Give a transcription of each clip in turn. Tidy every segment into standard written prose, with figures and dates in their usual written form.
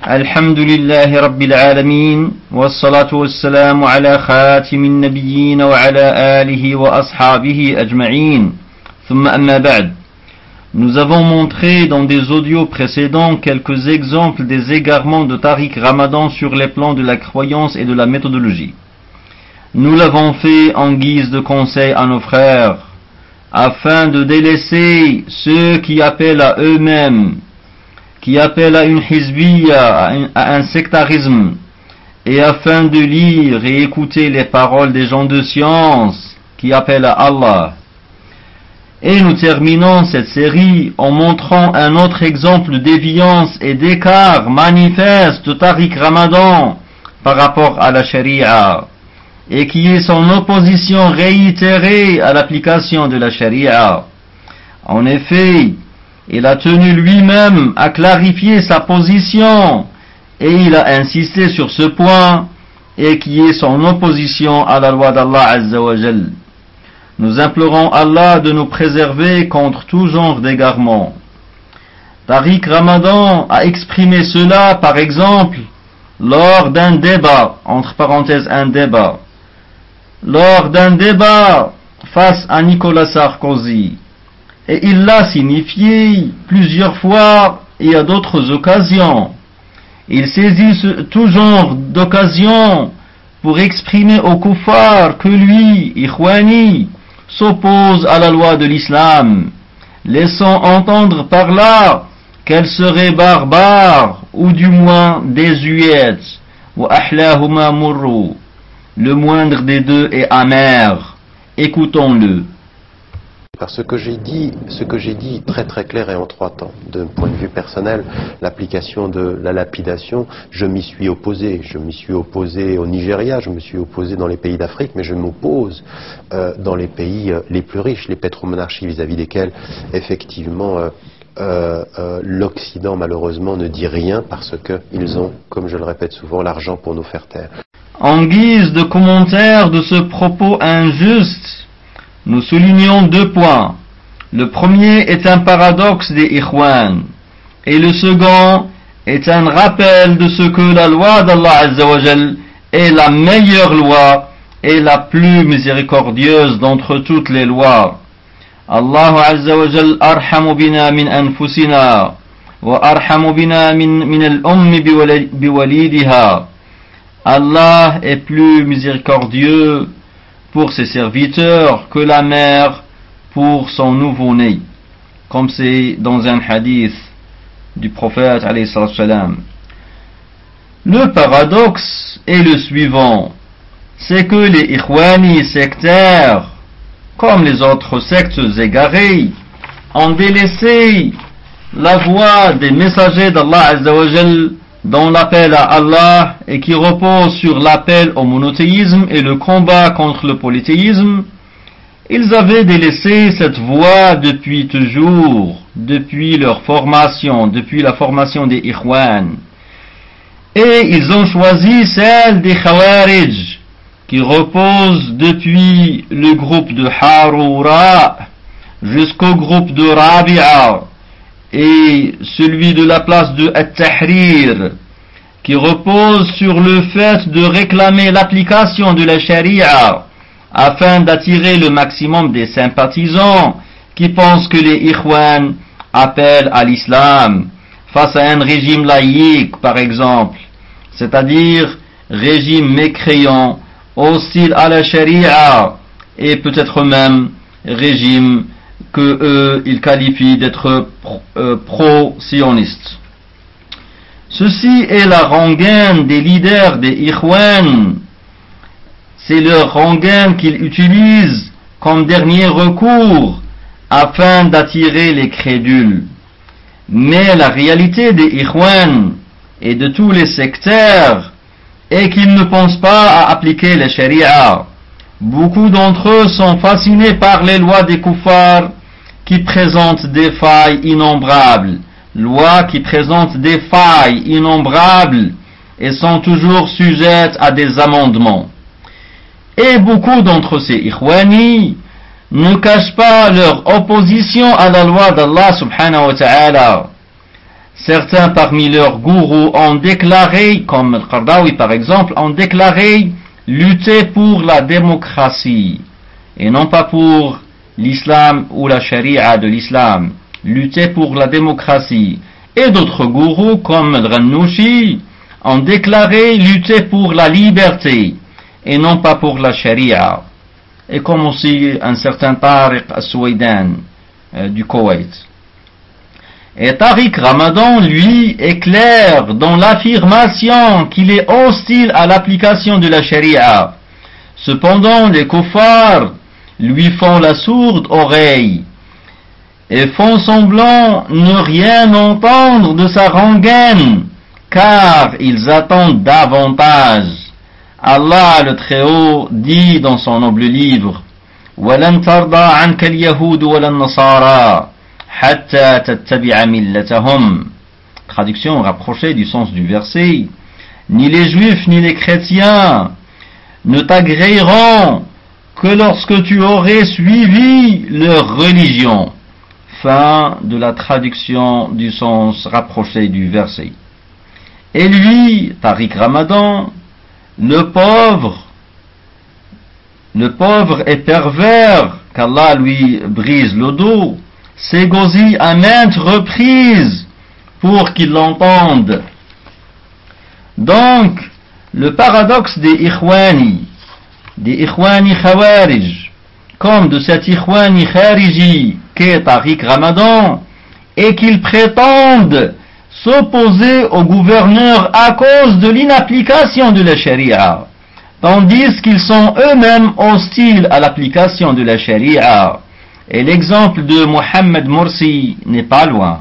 الحمد لله رب العالمين والصلاة والسلام على خاتم النبيين وعلى آله وأصحابه أجمعين ثم أما بعد. Nous avons montré dans des audios précédents quelques exemples des égarements de Tariq Ramadan sur les plans de la croyance et de la méthodologie. Nous l'avons fait en guise de conseil à nos frères, afin de délaisser ceux qui appellent à eux-mêmes, qui appellent à une hizbiya, à un sectarisme, et afin de lire et écouter les paroles des gens de science qui appellent à Allah. Et nous terminons cette série en montrant un autre exemple de déviance et d'écart manifeste de Tariq Ramadan par rapport à la Sharia, et qui est son opposition réitérée à l'application de la Sharia. En effet, il a tenu lui-même à clarifier sa position, et il a insisté sur ce point, et qui est son opposition à la loi d'Allah Azza wa Jal. Nous implorons Allah de nous préserver contre tout genre d'égarement. Tariq Ramadan a exprimé cela, par exemple, lors d'un débat, entre parenthèses un débat, lors d'un débat face à Nicolas Sarkozy. Et il l'a signifié plusieurs fois et à d'autres occasions. Il saisit tout genre d'occasion pour exprimer aux kuffars que lui, Ikhwani, s'oppose à la loi de l'islam, laissant entendre par là qu'elle serait barbare ou du moins désuète. Wa ahlahuma murru. Le moindre des deux est amer. Écoutons-le. Parce que ce que j'ai dit très très clair et en 3 temps. D'un point de vue personnel, l'application de la lapidation, je m'y suis opposé. Je m'y suis opposé au Nigeria, je me suis opposé dans les pays d'Afrique, mais je m'oppose dans les pays les plus riches, les pétromonarchies vis-à-vis desquelles, effectivement, l'Occident malheureusement ne dit rien parce qu'ils ont, comme je le répète souvent, l'argent pour nous faire taire. En guise de commentaire de ce propos injuste, nous soulignons 2 points. Le premier est un paradoxe des Ikhwan, et le second est un rappel de ce que la loi d'Allah Azza wa Jal est la meilleure loi et la plus miséricordieuse d'entre toutes les lois. Allah Azza wa Jal arhamu bina min anfusina wa arhamu bina min al-ummi biwalidiha. Allah est plus miséricordieux pour ses serviteurs que la mère pour son nouveau-né, comme c'est dans un hadith du prophète alayhi salam. Le paradoxe est le suivant, c'est que les Ikhwani sectaires, comme les autres sectes égarées, ont délaissé la voie des messagers d'Allah Azza wa Jal dans l'appel à Allah et qui repose sur l'appel au monothéisme et le combat contre le polythéisme. Ils avaient délaissé cette voie depuis toujours, depuis leur formation, depuis la formation des Ikhwan. Et ils ont choisi celle des Khawarij, qui repose depuis le groupe de Harura jusqu'au groupe de Rabi'a, et celui de la place de At-Tahrir, qui repose sur le fait de réclamer l'application de la Sharia afin d'attirer le maximum des sympathisants qui pensent que les Ikhwan appellent à l'islam face à un régime laïque, par exemple, c'est-à-dire régime mécréant, hostile à la Sharia et peut-être même régime que eux, ils qualifient d'être pro-sionistes. Ceci est la rengaine des leaders des Ikhwan. C'est leur rengaine qu'ils utilisent comme dernier recours afin d'attirer les crédules. Mais la réalité des Ikhwan et de tous les sectaires est qu'ils ne pensent pas à appliquer la Sharia. Beaucoup d'entre eux sont fascinés par les lois des kuffars qui présentent des failles innombrables, lois qui présentent des failles innombrables et sont toujours sujettes à des amendements. Et beaucoup d'entre ces Ikhwani ne cachent pas leur opposition à la loi d'Allah subhanahu wa ta'ala. Certains parmi leurs gourous ont déclaré, comme Al-Qardawi par exemple, ont déclaré lutter pour la démocratie et non pas pour l'islam ou la charia de l'islam. Lutter pour la démocratie. Et d'autres gourous comme Al-Ghannouchi ont déclaré lutter pour la liberté et non pas pour la charia. Et comme aussi un certain Tariq Al-Suwaidan du Koweït. Et Tariq Ramadan, lui, est clair dans l'affirmation qu'il est hostile à l'application de la charia. Cependant, les kuffars lui font la sourde oreille et font semblant ne rien entendre de sa rengaine, car ils attendent davantage. Allah le Très-Haut dit dans son noble livre وَلَنْ تَرْضَى عَنْكَ الْيَهُودُ وَلَا النَّصَارَى حَتَّى تَتَّبِعَ مِلَّتَهُمْ. Traduction rapprochée du sens du verset. Ni les juifs ni les chrétiens ne t'agréeront que lorsque tu aurais suivi leur religion. Fin de la traduction du sens rapproché du verset. Et lui, Tariq Ramadan, le pauvre et pervers, qu'Allah lui brise le dos, s'égosille à maintes reprises pour qu'il l'entende. Donc, le paradoxe des Ikhwani Khawarij, comme de cet Ikhwani Khariji qu'est Tariq Ramadan, est qu'ils prétendent s'opposer au gouverneur à cause de l'inapplication de la charia, tandis qu'ils sont eux-mêmes hostiles à l'application de la charia. Et l'exemple de Mohamed Morsi n'est pas loin.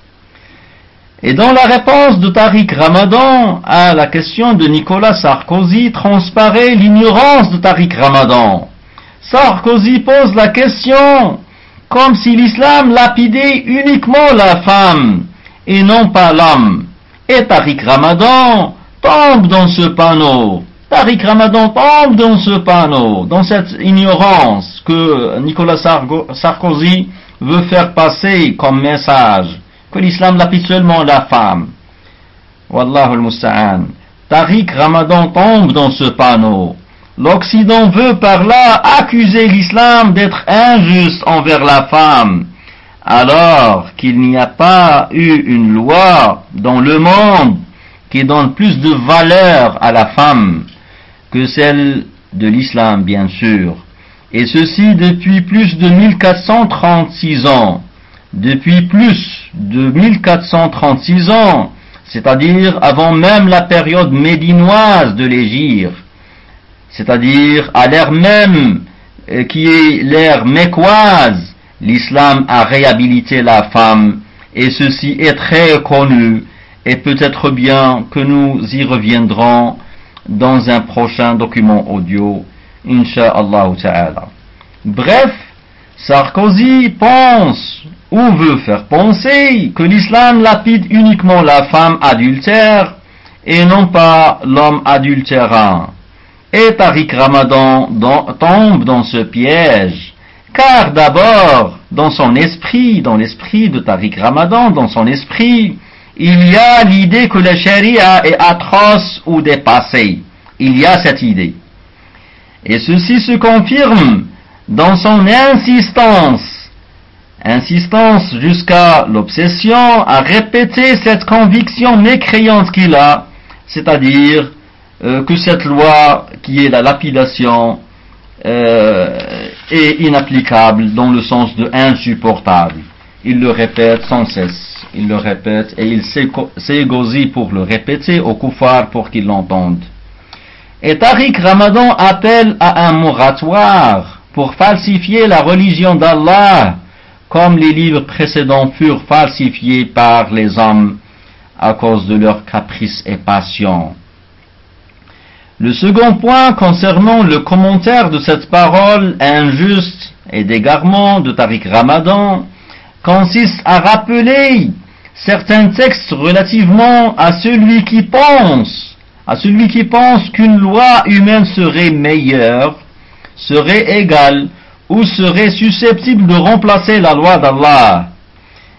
Et dans la réponse de Tariq Ramadan à la question de Nicolas Sarkozy transparaît l'ignorance de Tariq Ramadan. Sarkozy pose la question comme si l'islam lapidait uniquement la femme et non pas l'homme. Et Tariq Ramadan tombe dans ce panneau. Tariq Ramadan tombe dans ce panneau, dans cette ignorance que Nicolas Sarkozy veut faire passer comme message, que l'islam lapide seulement la femme. Wallahu al-musta'an. Tariq Ramadan tombe dans ce panneau. L'Occident veut par là accuser l'islam d'être injuste envers la femme, alors qu'il n'y a pas eu une loi dans le monde qui donne plus de valeur à la femme que celle de l'islam, bien sûr. Et ceci depuis plus de 1436 ans. Depuis plus de 1436 ans, c'est-à-dire avant même la période médinoise de l'Hégire, c'est-à-dire à l'ère même qui est l'ère mécoise, l'islam a réhabilité la femme, et ceci est très connu, et peut-être bien que nous y reviendrons dans un prochain document audio, Inch'Allah Ta'ala. Bref, Sarkozy pense ou veut faire penser que l'islam lapide uniquement la femme adultère et non pas l'homme adultérant. Et Tariq Ramadan tombe dans ce piège, car d'abord, dans son esprit, dans l'esprit de Tariq Ramadan, dans son esprit, il y a l'idée que la charia est atroce ou dépassée. Il y a cette idée. Et ceci se confirme dans son insistance jusqu'à l'obsession à répéter cette conviction mécréante qu'il a, c'est-à-dire que cette loi qui est la lapidation est inapplicable dans le sens de insupportable. Il le répète sans cesse, il le répète et il s'égosille pour le répéter aux kuffars pour qu'ils l'entendent. Et Tariq Ramadan appelle à un moratoire pour falsifier la religion d'Allah, comme les livres précédents furent falsifiés par les hommes à cause de leurs caprices et passions. Le second point concernant le commentaire de cette parole injuste et d'égarement de Tariq Ramadan consiste à rappeler certains textes relativement à celui qui pense qu'une loi humaine serait meilleure, serait égale ou serait susceptible de remplacer la loi d'Allah.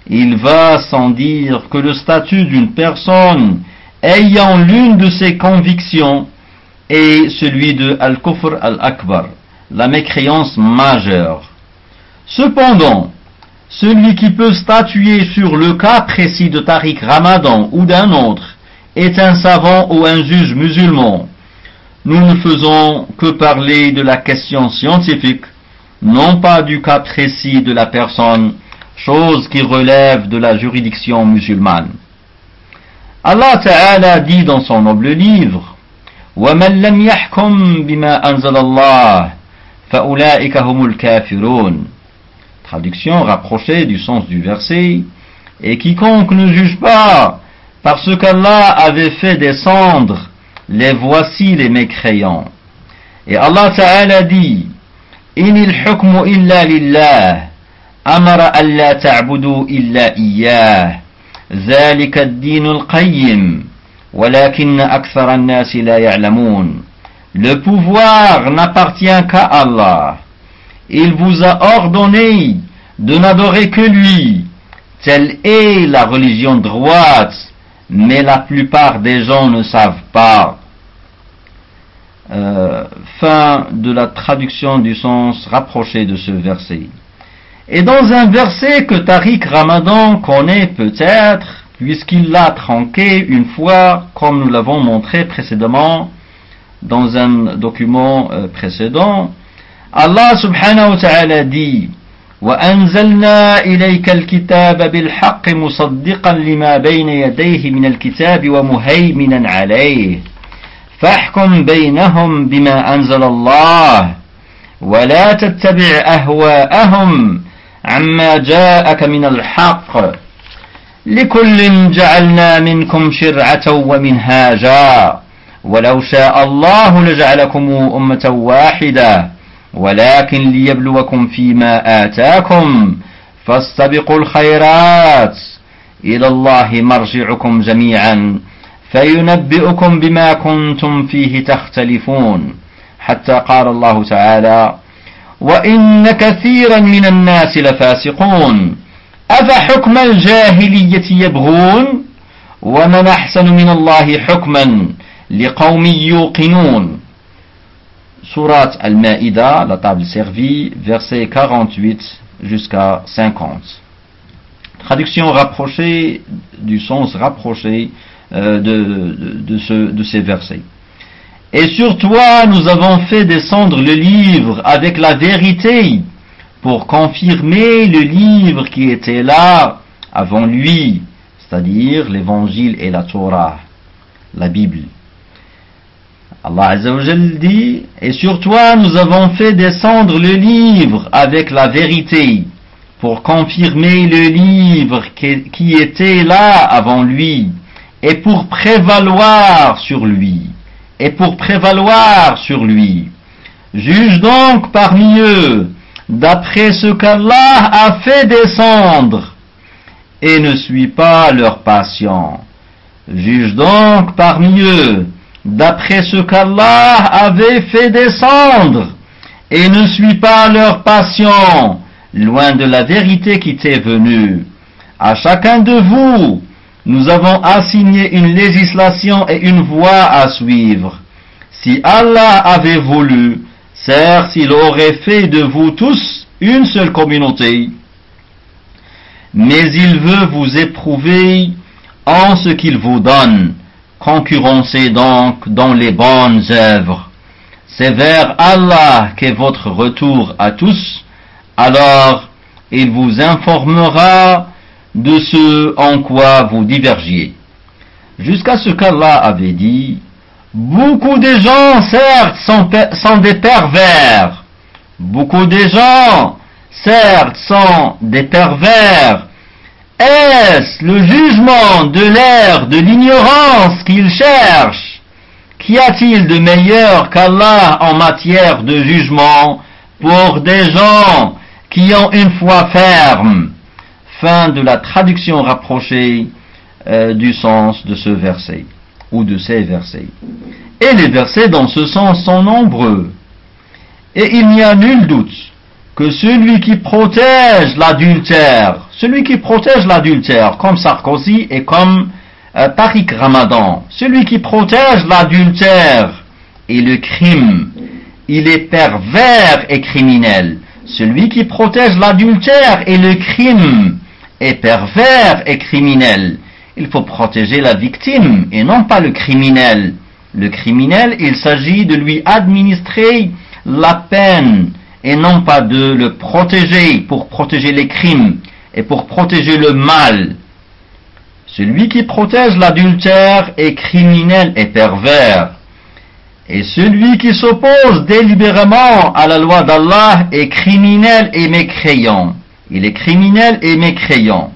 il va sans dire que le statut d'une personne ayant l'une de ses convictions est celui de Al-Kufr Al-Akbar, la mécréance majeure. Cependant, celui qui peut statuer sur le cas précis de Tariq Ramadan ou d'un autre est un savant ou un juge musulman. Nous ne faisons que parler de la question scientifique, non pas du cas précis de la personne, chose qui relève de la juridiction musulmane. Allah Ta'ala dit dans son noble livre وَمَنْ لَمْ يَحْكُمْ بِمَا أَنزَلَ اللَّهُ فَأُولَئِكَ هُمُ الْكَافِرُونَ. Traduction rapprochée du sens du verset, et quiconque ne juge pas parce qu'Allah avait fait descendre, les voici les mécréants. Et Allah Ta'ala dit إِنِ الْحُكْمُ إِلَّا لِلَّهِ أَمَرَ أَلَّا تَعْبُدُوا إِلَّا إِيَّاهُ ذَلِكَ الدِّينُ الْقَيِّمُ وَلَكِنَّ أَكْثَرَ النَّاسِ لَا يَعْلَمُونَ. Le pouvoir n'appartient qu'à Allah. Il vous a ordonné de n'adorer que lui. Telle est la religion droite, mais la plupart des gens ne savent pas. Fin de la traduction du sens rapproché de ce verset. Et dans un verset que Tariq Ramadan connaît peut-être, puisqu'il l'a tranqué une fois, comme nous l'avons montré précédemment dans un document précédent, Allah subhanahu wa ta'ala dit وَأَنزَلْنَا إِلَيْكَ الْكِتَابَ بِالْحَقِّ مُصَدِّقًا لِمَا بَيْنَ يَدَيْهِ مِنَ الْكِتَابِ وَمُهَيْمِنًا عَلَيْهِ فَاحْكُمْ بَيْنَهُمْ بِمَا أَنزَلَ اللَّهُ وَلَا تَتَّبِعْ أَهْوَاءَهُمْ عَمَّا جَاءَكَ مِنَ الْحَقِّ لِكُلٍّ جَعَلْنَا مِنْكُمْ شِرْعَةً وَمِنْهَاجًا وَلَوْ شَاءَ اللَّهُ لَجَعَلَكُمْ أُمَّةً وَاحِدَةً ولكن ليبلوكم فيما آتاكم فاستبقوا الخيرات إلى الله مرجعكم جميعا فينبئكم بما كنتم فيه تختلفون حتى قال الله تعالى وإن كثيرا من الناس لفاسقون أفحكم الجاهلية يبغون ومن أحسن من الله حكما لقوم يوقنون. Sourate Al-Ma'ida, la table servie, versets 48 jusqu'à 50. Traduction rapprochée du sens rapproché de ces versets. Et sur toi, nous avons fait descendre le livre avec la vérité pour confirmer le livre qui était là avant lui, c'est-à-dire l'évangile et la Torah, la Bible. Allah Azza wa Jal dit, et sur toi nous avons fait descendre le livre avec la vérité pour confirmer le livre qui était là avant lui et pour prévaloir sur lui. Juge donc parmi eux d'après ce qu'Allah a fait descendre et ne suis pas leur passion. Juge donc parmi eux d'après ce qu'Allah avait fait descendre, et ne suis pas leur passion, loin de la vérité qui t'est venue. À chacun de vous, nous avons assigné une législation et une voie à suivre. Si Allah avait voulu, certes, il aurait fait de vous tous une seule communauté. Mais il veut vous éprouver en ce qu'il vous donne. Concurrencez donc dans les bonnes œuvres. C'est vers Allah qu'est votre retour à tous, alors il vous informera de ce en quoi vous divergiez. Jusqu'à ce qu'Allah avait dit, beaucoup de gens certes sont des pervers. Beaucoup de gens certes sont des pervers. Est-ce le jugement de l'ère de l'ignorance qu'ils cherchent? Qu'y a-t-il de meilleur qu'Allah en matière de jugement pour des gens qui ont une foi ferme? Fin de la traduction rapprochée du sens de ce verset, ou de ces versets. Et les versets dans ce sens sont nombreux. Et il n'y a nul doute que celui qui protège l'adultère celui qui protège l'adultère, comme Sarkozy et comme Tariq Ramadan, celui qui protège l'adultère et le crime, il est pervers et criminel. Celui qui protège l'adultère et le crime est pervers et criminel. Il faut protéger la victime et non pas le criminel. Le criminel, il s'agit de lui administrer la peine et non pas de le protéger pour protéger les crimes et pour protéger le mal. Celui qui protège l'adultère est criminel et pervers. Et celui qui s'oppose délibérément à la loi d'Allah est criminel et mécréant. Il est criminel et mécréant.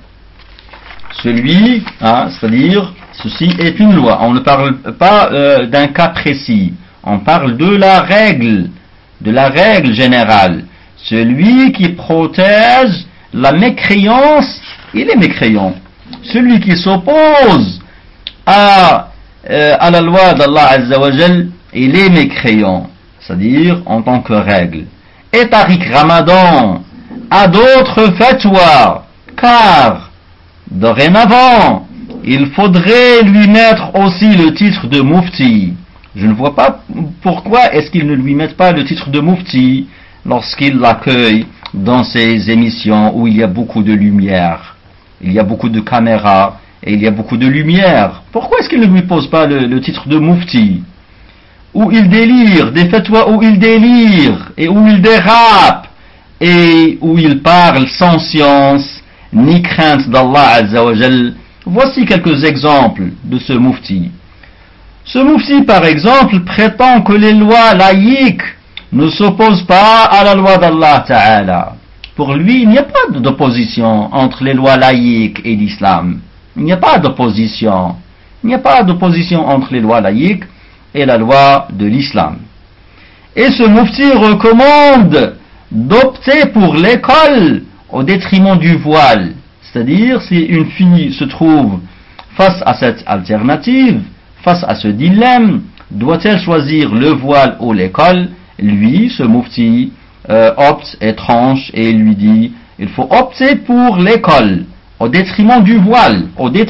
Celui, c'est-à-dire, ceci est une loi. On ne parle pas d'un cas précis. On parle de la règle générale. Celui qui protège la mécréance, il est mécréant. Celui qui s'oppose à la loi d'Allah Azza wa Jal, il est mécréant, c'est-à-dire en tant que règle. Et Tariq Ramadan a d'autres fatwas, car dorénavant, il faudrait lui mettre aussi le titre de Mufti. Je ne vois pas pourquoi est-ce qu'ils ne lui mettent pas le titre de Mufti lorsqu'il l'accueille dans ses émissions où il y a beaucoup de lumière, il y a beaucoup de caméras et il y a beaucoup de lumière. Pourquoi est-ce qu'il ne lui pose pas le titre de Mufti? Où il délire, des fatwas où il délire et où il dérape et où il parle sans science ni crainte d'Allah Azza wa Jal. Voici quelques exemples de ce Mufti. Ce Mufti, par exemple, prétend que les lois laïques ne s'opposent pas à la loi d'Allah Ta'ala. Pour lui, il n'y a pas d'opposition entre les lois laïques et l'islam. Il n'y a pas d'opposition. Il n'y a pas d'opposition entre les lois laïques et la loi de l'islam. Et ce Mufti recommande d'opter pour l'école au détriment du voile. C'est-à-dire, si une fille se trouve face à cette alternative, face à ce dilemme, doit-elle choisir le voile ou l'école? Lui, ce Mufti, opte et tranche et lui dit, il faut opter pour l'école au détriment du voile,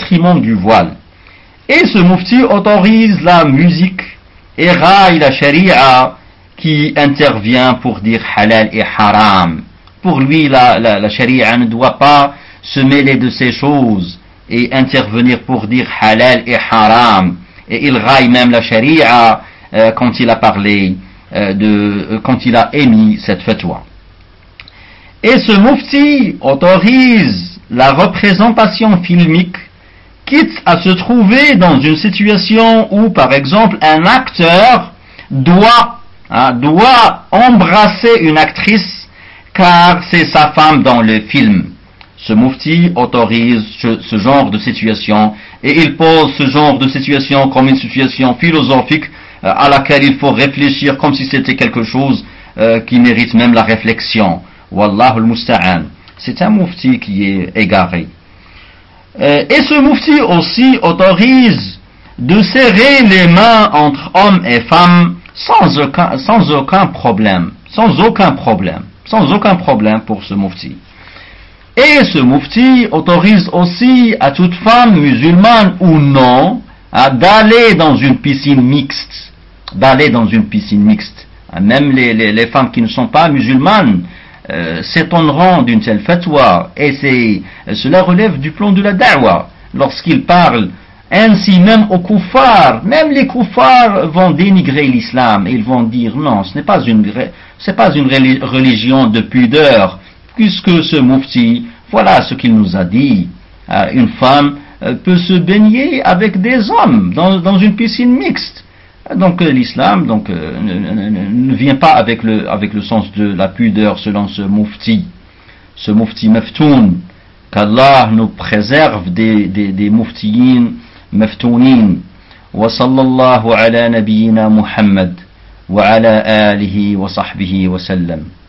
Et ce Mufti autorise la musique et raille la sharia qui intervient pour dire halal et haram. Pour lui, la sharia ne doit pas se mêler de ces choses et intervenir pour dire halal et haram. Et il raille même la sharia quand il a parlé quand il a émis cette fatwa. Et ce Mufti autorise la représentation filmique, quitte à se trouver dans une situation où, par exemple, un acteur doit embrasser une actrice car c'est sa femme dans le film. Ce Mufti autorise ce genre de situation et il pose ce genre de situation comme une situation philosophique à laquelle il faut réfléchir comme si c'était quelque chose qui mérite même la réflexion. Wallahu al-musta'an. C'est un Mufti qui est égaré. Et ce Mufti aussi autorise de serrer les mains entre hommes et femmes sans aucun problème pour ce Mufti. Et ce Mufti autorise aussi à toute femme musulmane ou non d'aller dans une piscine mixte. Même les femmes qui ne sont pas musulmanes s'étonneront d'une telle fatwa. Et cela relève du plan de la da'wa. Lorsqu'il parle ainsi même aux kuffars, même les kuffars vont dénigrer l'islam. Ils vont dire non, ce n'est pas une religion de pudeur. Puisque ce Mufti, voilà ce qu'il nous a dit. Une femme peut se baigner avec des hommes dans une piscine mixte. Donc l'islam ne vient pas avec le sens de la pudeur selon ce Mufti maftoun. Qu'Allah nous préserve des muftiyin maftounin. Wa sallallahu ala nabiyyina Muhammad wa ala alihi wa sahbihi wa sallam.